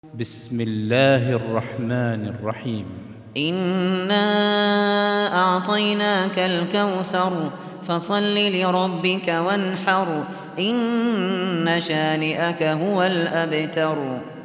بسم الله الرحمن الرحيم. إنا أعطيناك الكوثر فصل لربك وانحر إن شانئك هو الأبتر.